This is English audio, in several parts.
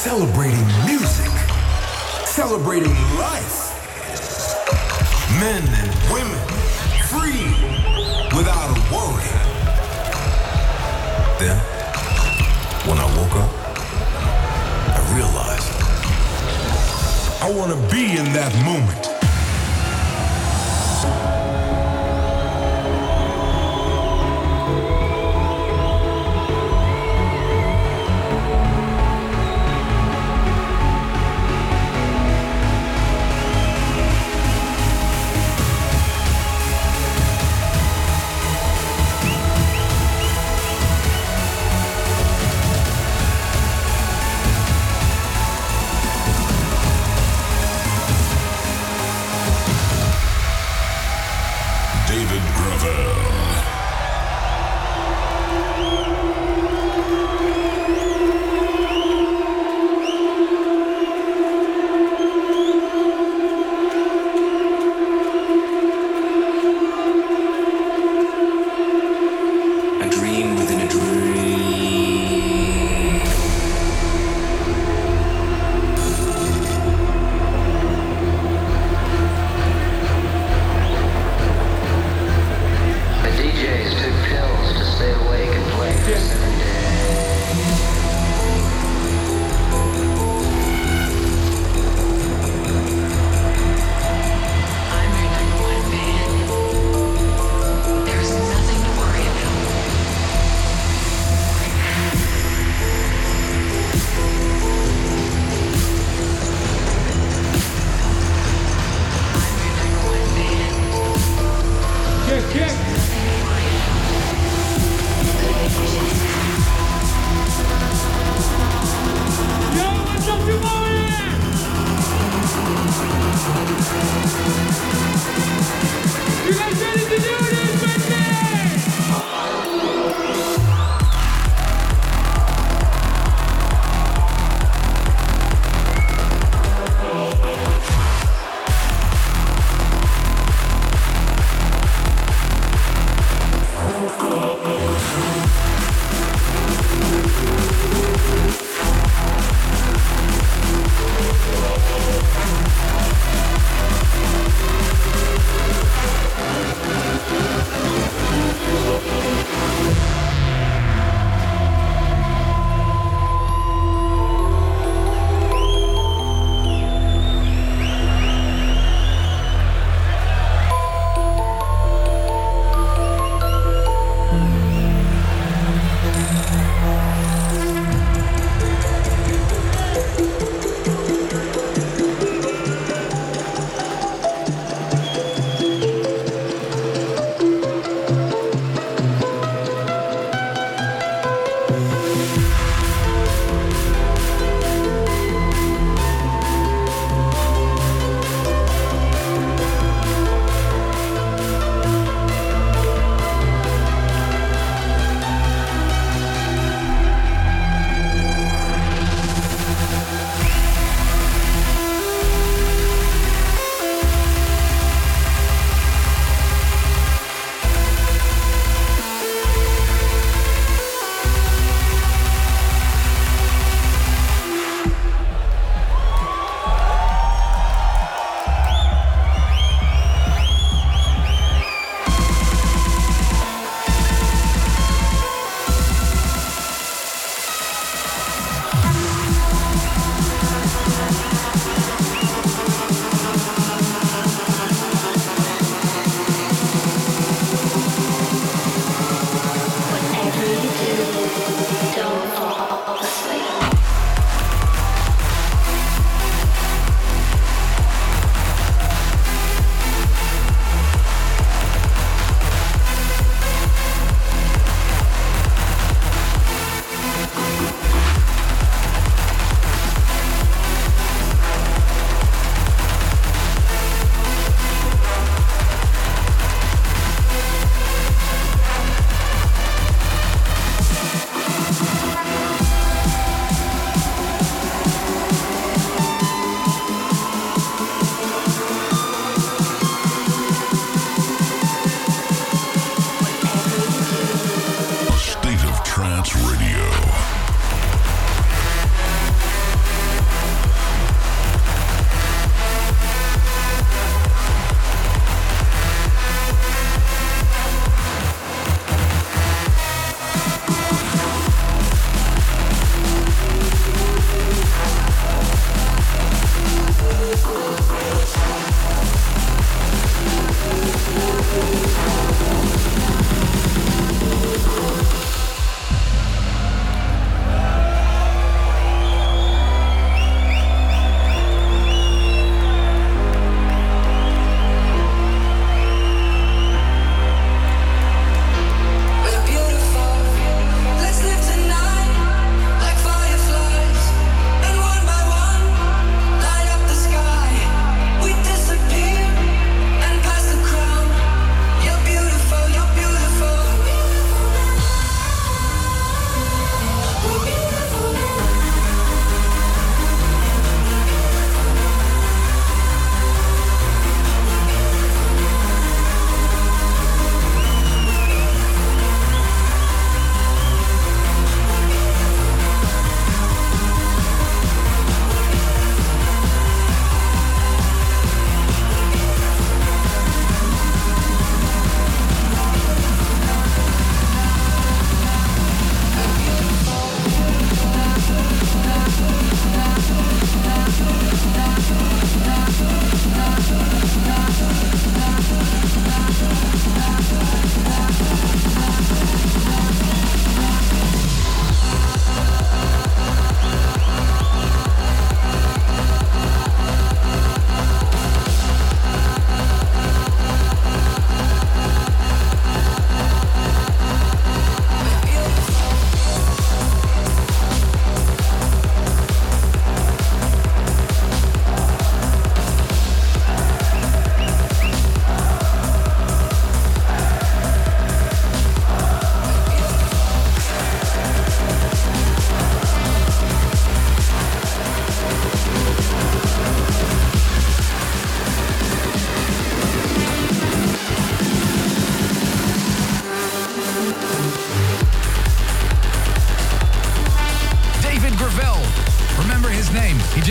celebrating music, celebrating life. Men and women, free, without a worry. Then, when I woke up, I realized I want to be in that moment.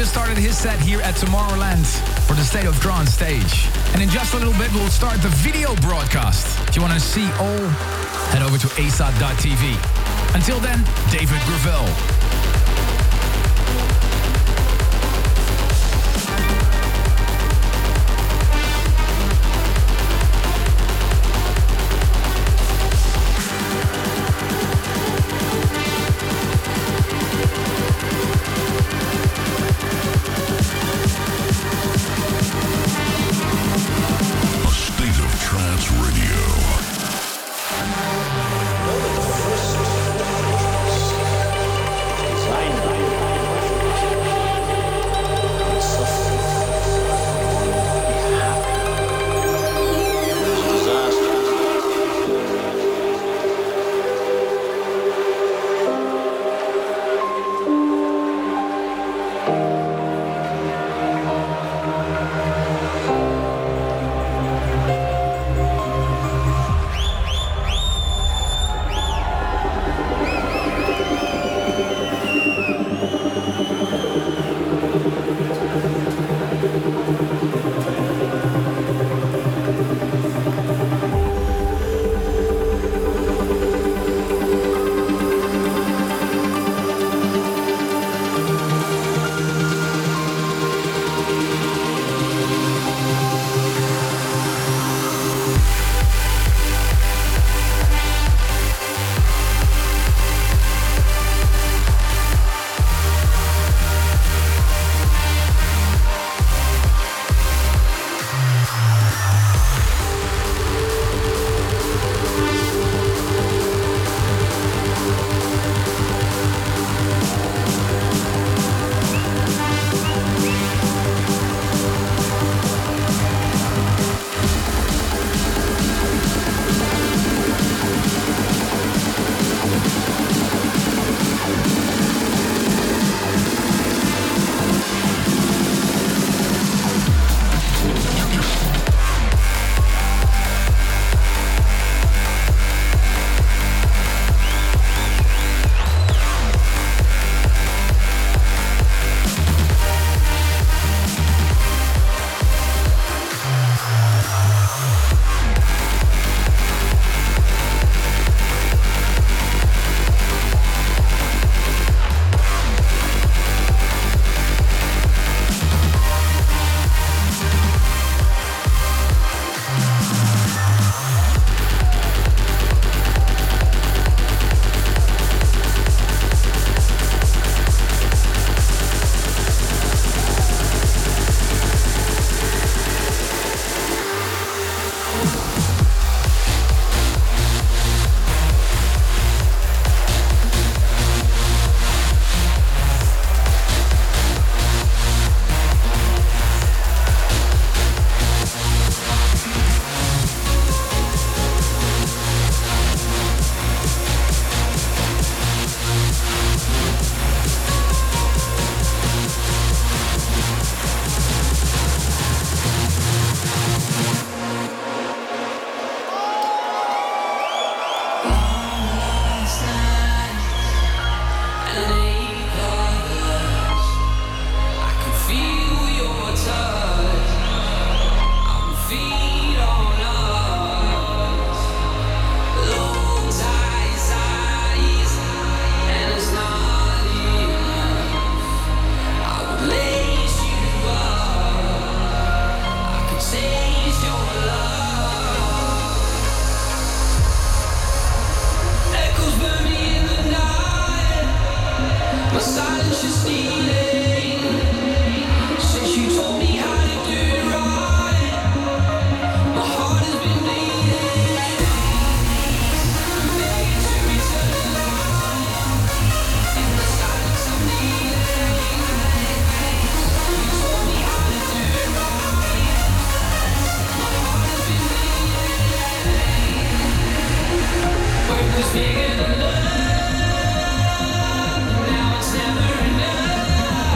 just started his set here at Tomorrowland for the State of Trance stage. And in just a little bit, we'll start the video broadcast. If you want to see all, head over to asat.tv. Until then, David Gravel. Bigger than love. Now it's never enough.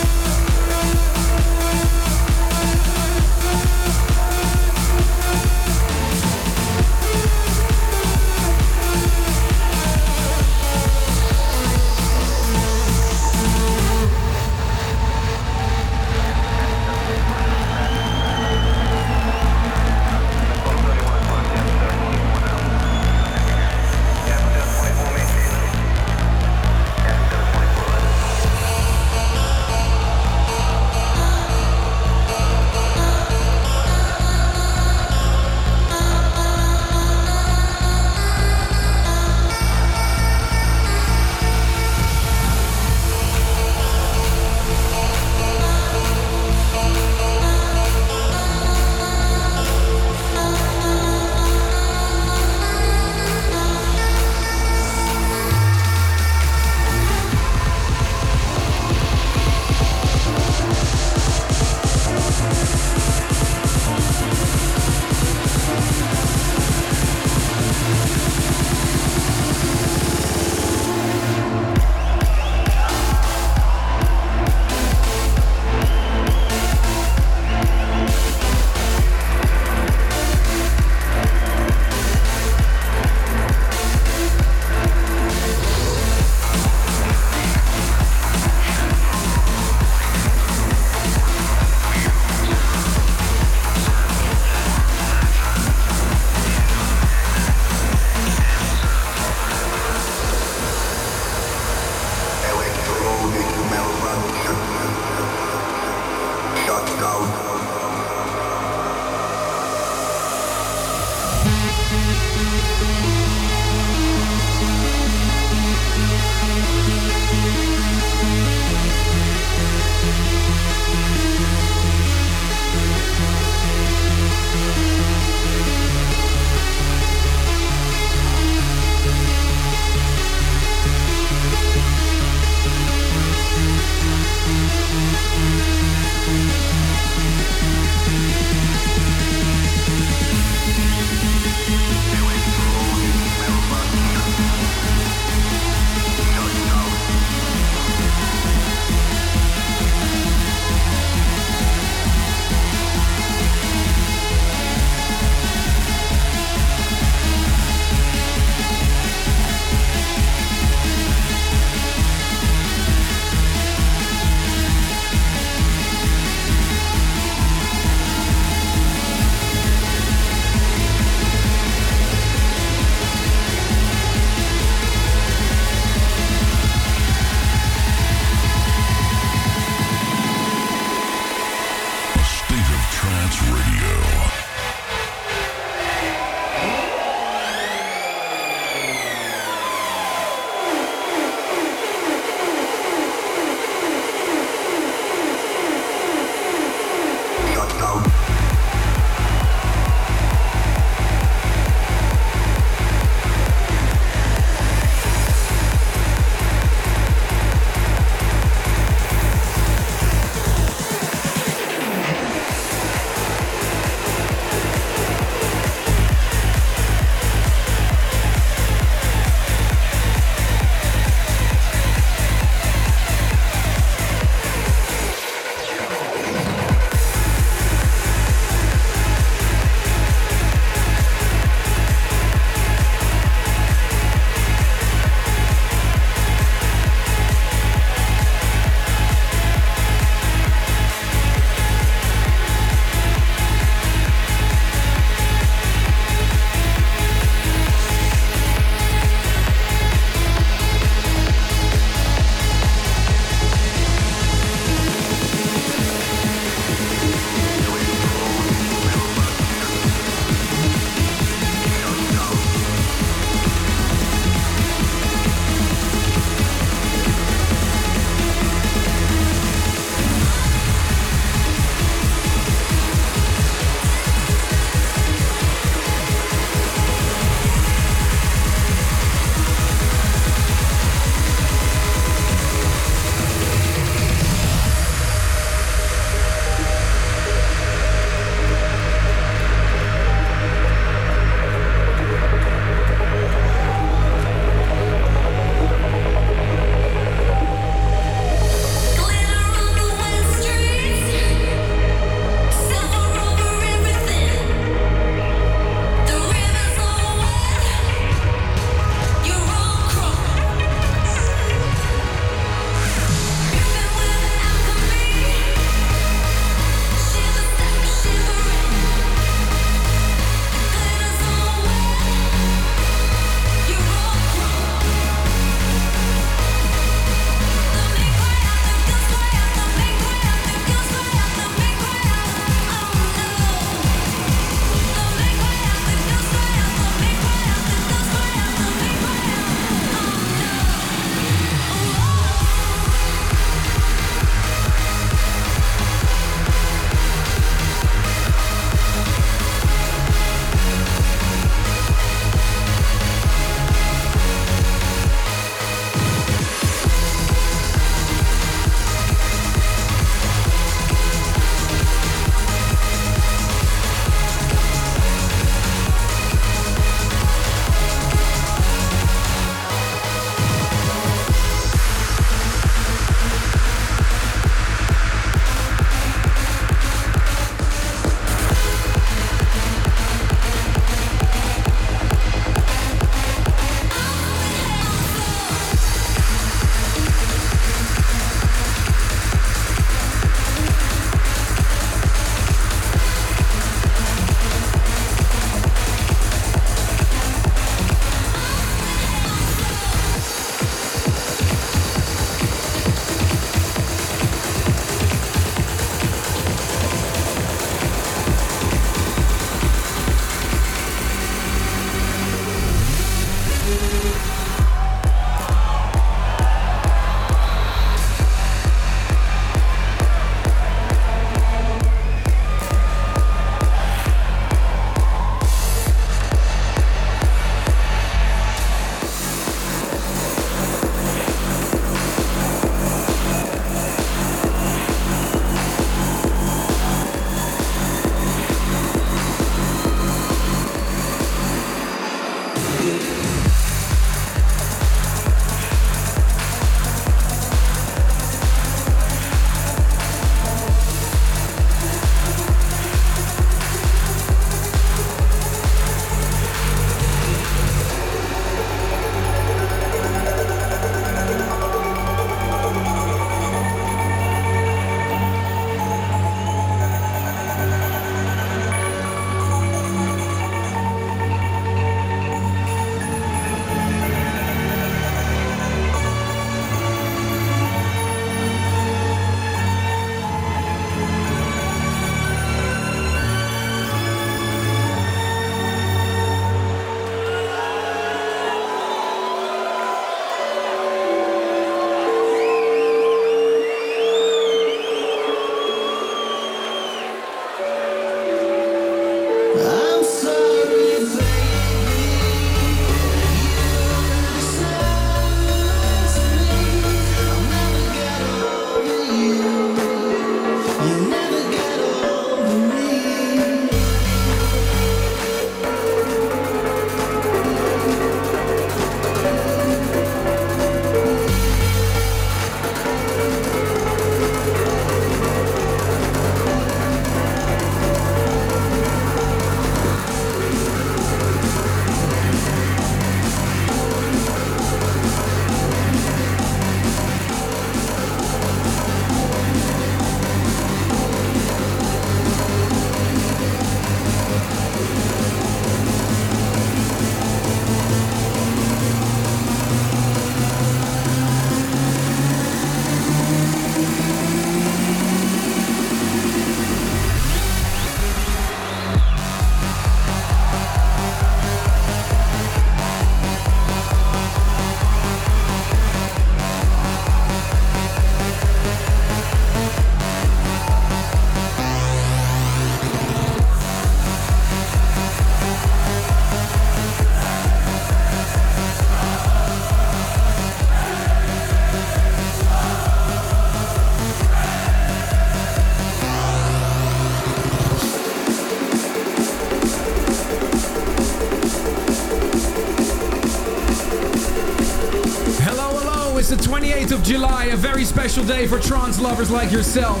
It's the 28th of July, a very special day for trance lovers like yourself.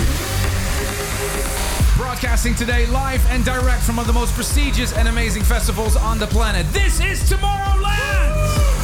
Broadcasting today live and direct from one of the most prestigious and amazing festivals on the planet. This is Tomorrowland!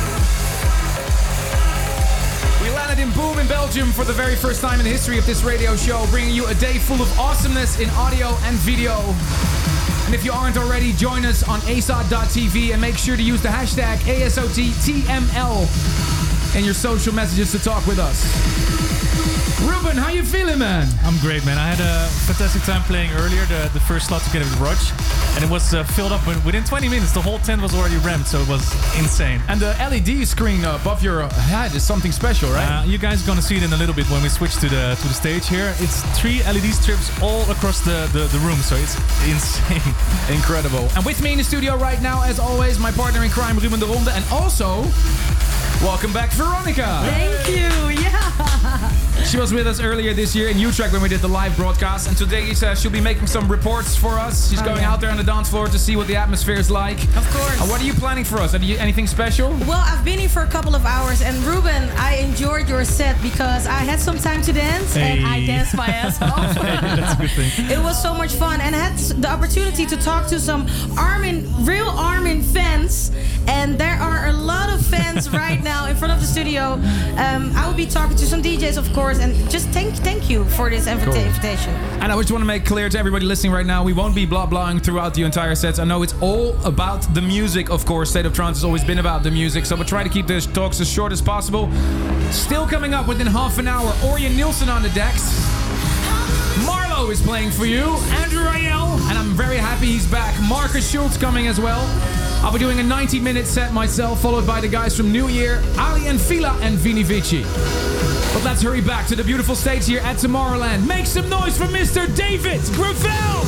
We landed in Boom in Belgium for the very first time in the history of this radio show, bringing you a day full of awesomeness in audio and video. And if you aren't already, join us on ASOT.tv and make sure to use the hashtag ASOTTML in your social messages to talk with us. Ruben, how you feeling, man? I'm great, man. I had a fantastic time playing earlier, the first slot together with Rog, and it was filled up within 20 minutes. The whole tent was already ramped, so it was insane. And the LED screen above your head is something special, right? You guys are gonna see it in a little bit when we switch to the stage here. It's 3 LED strips all across the room, so it's insane. Incredible. And with me in the studio right now, as always, my partner in crime, Ruben de Ronde, and also... welcome back, Veronica. Thank you. Yeah. She was with us earlier this year in Utrecht when we did the live broadcast, and today she'll be making some reports for us. She's going out there on the dance floor to see what the atmosphere is like. Of course. What are you planning for us? Anything special? Well, I've been here for a couple of hours, and Ruben, I enjoyed your set because I had some time to dance, and I danced my ass off. That's a good thing. It was so much fun, and I had the opportunity to talk to some real Armin fans, and there are a lot of fans right now in front of the studio. I will be talking to some DJs, of course, and just thank you for this invitation. And I just want to make clear to everybody listening right now, we won't be blah-blahing throughout the entire sets. I know it's all about the music, of course. State of Trance has always been about the music, so we'll try to keep the talks as short as possible. Still coming up within half an hour, Orjan Nilsen on the decks. Marlo is playing for you, Andrew Rayel, and I'm very happy he's back. Marcus Schultz coming as well. I'll be doing a 90-minute set myself, followed by the guys from New Year, Ali and Fila and Vini Vici. But let's hurry back to the beautiful stage here at Tomorrowland. Make some noise for Mr. David Gravel!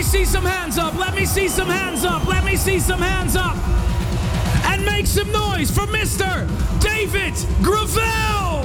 see some hands up. Let me see some hands up. Let me see some hands up. And make some noise for Mr. David Gravel.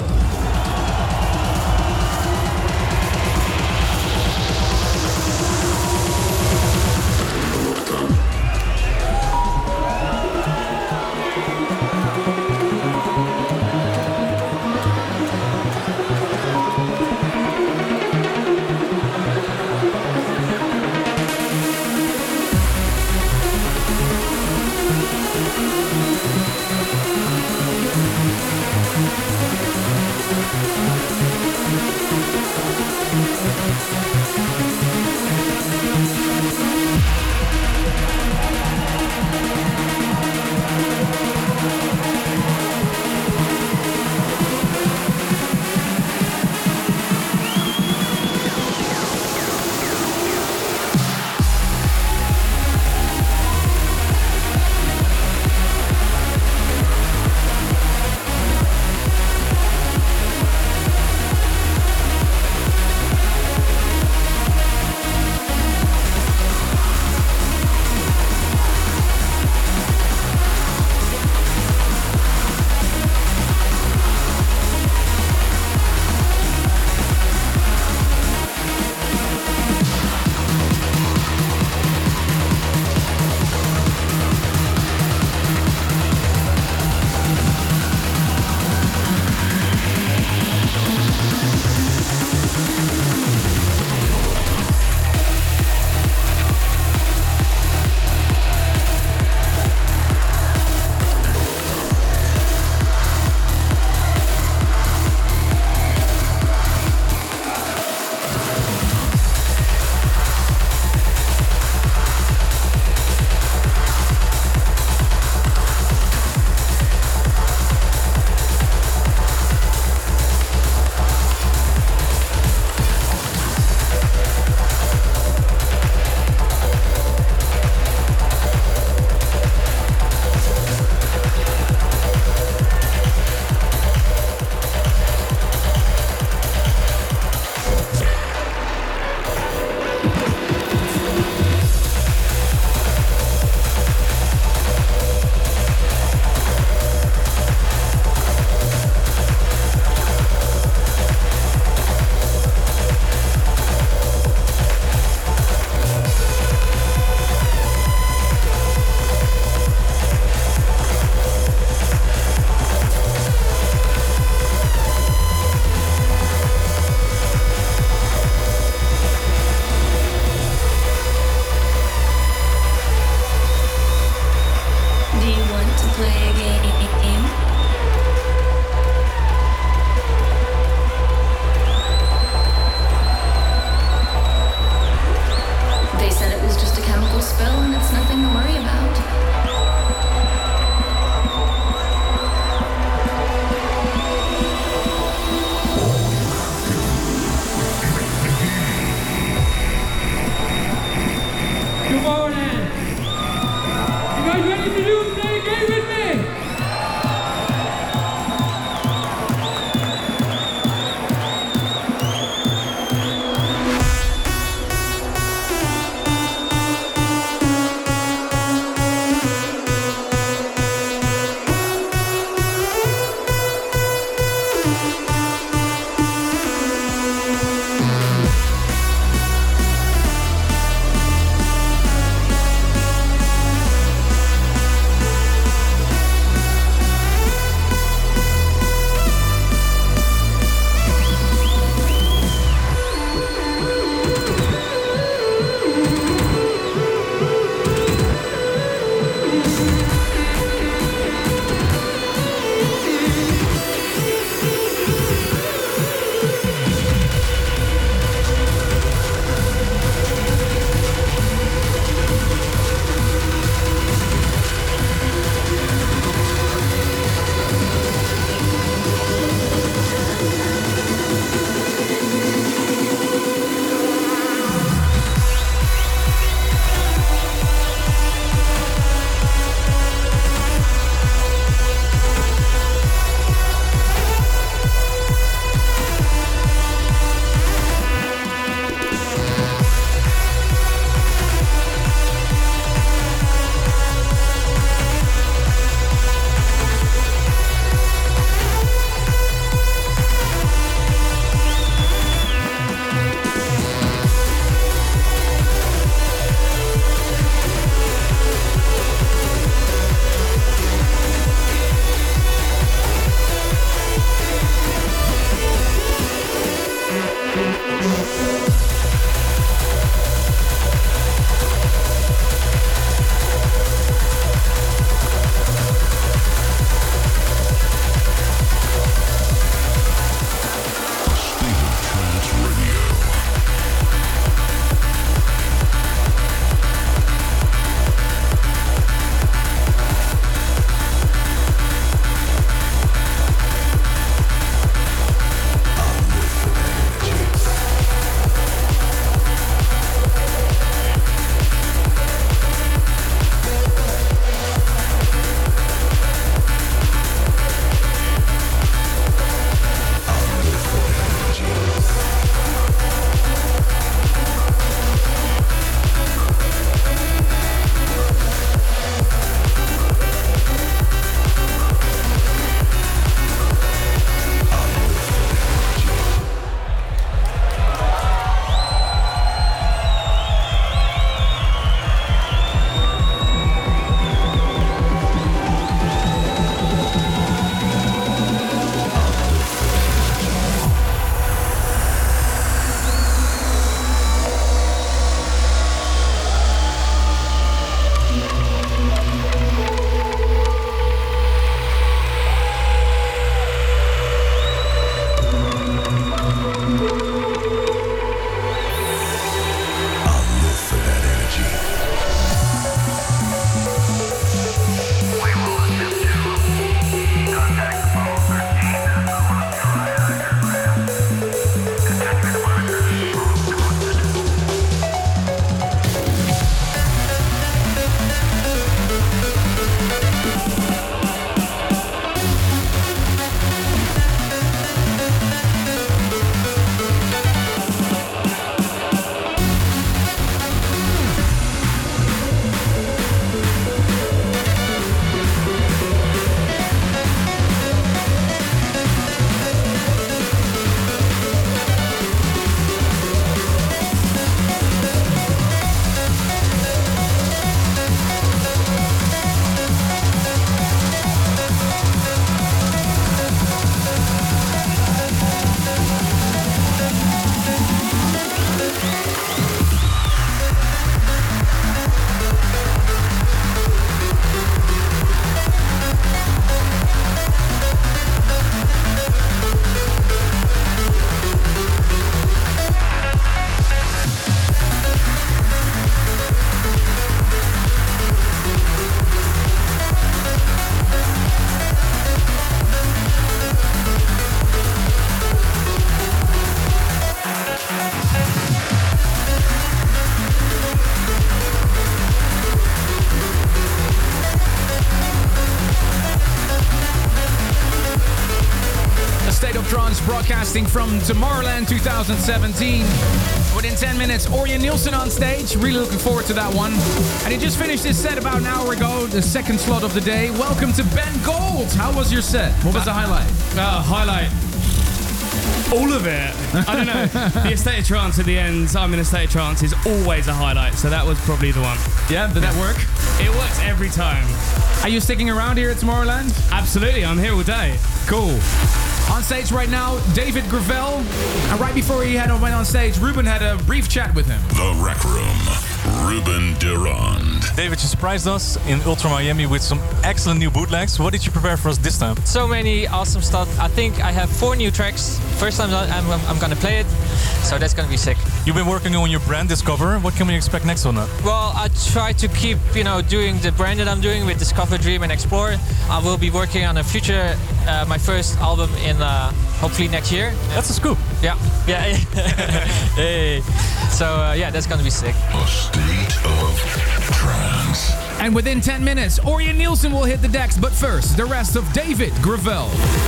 broadcasting from Tomorrowland 2017. Within 10 minutes, Orjan Nilsen on stage. Really looking forward to that one. And he just finished his set about an hour ago, the second slot of the day. Welcome to Ben Gold. How was your set? What was the highlight? Highlight. All of it. I don't know. The Estate of Trance at the end, I'm in a state of trance, is always a highlight. So that was probably the one. Yeah, did that work? It works every time. Are you sticking around here at Tomorrowland? Absolutely, I'm here all day. Cool. On stage right now, David Gravel. And right before he went on stage, Ruben had a brief chat with him. The Rec Room. Ruben Durand. David, you surprised us in Ultra Miami with some excellent new bootlegs. What did you prepare for us this time? So many awesome stuff. I think I have 4 new tracks. First time I'm gonna play it, so that's gonna be sick. You've been working on your brand Discover. What can we expect next on that? Well, I try to keep, doing the brand that I'm doing with Discover, Dream and Explore. I will be working on a future, my first album in hopefully next year. That's a scoop. Yeah. Hey. So that's gonna be sick. A state of trance. And within 10 minutes, Orjan Nilsen will hit the decks. But first, the rest of David Gravel.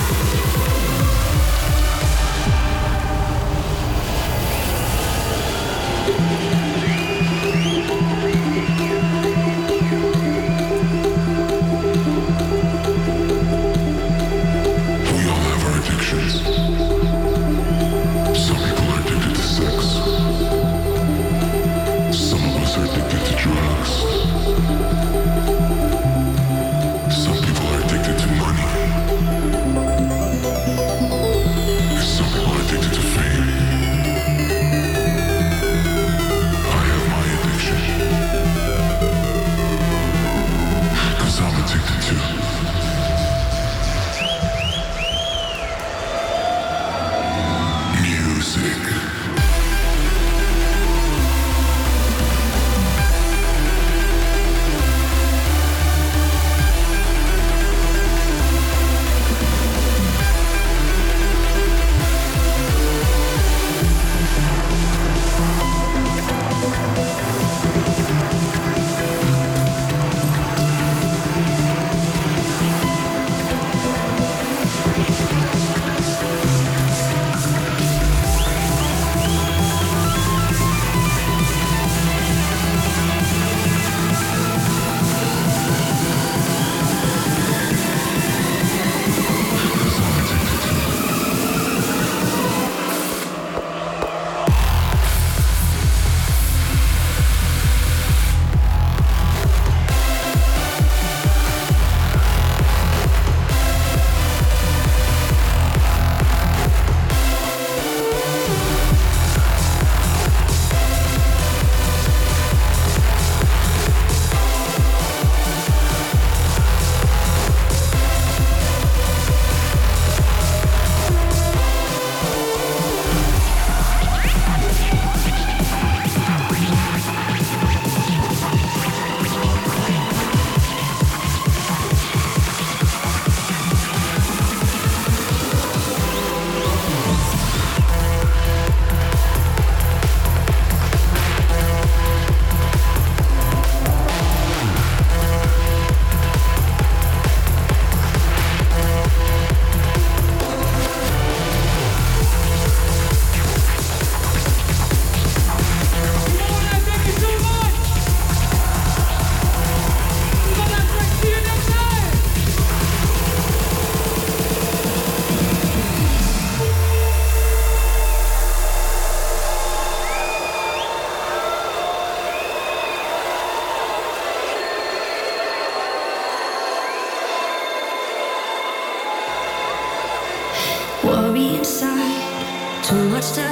Worry inside, too much to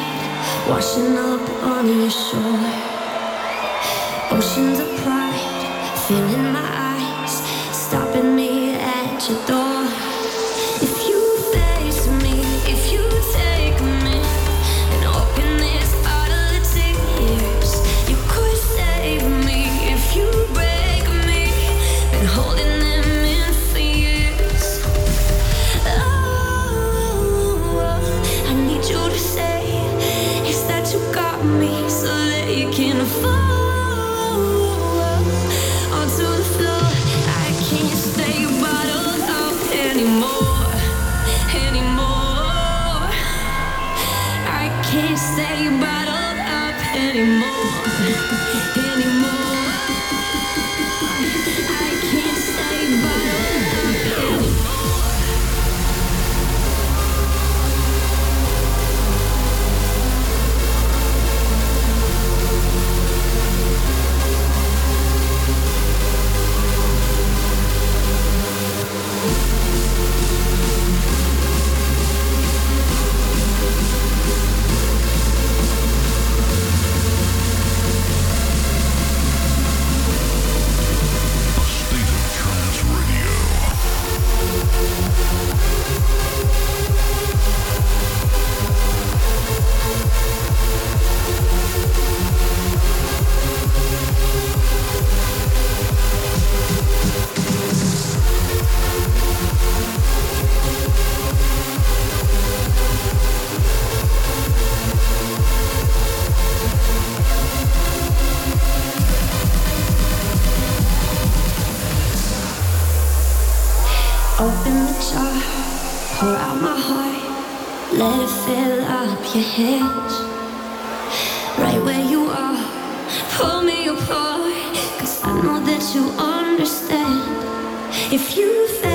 hide, washing up on your shore. Oceans of pride, filling my eyes, stopping me at your door. If you face me, if you take me, and open this bottle of tears, you could save me. If you break me, been holding them in for years. I need you to say, is that you got me, so that you can fall onto the floor. I can't stay bottled up. Open the jar, pour out my heart, let it fill up your hands. Right where you are, pull me apart, 'cause I know that you understand. If you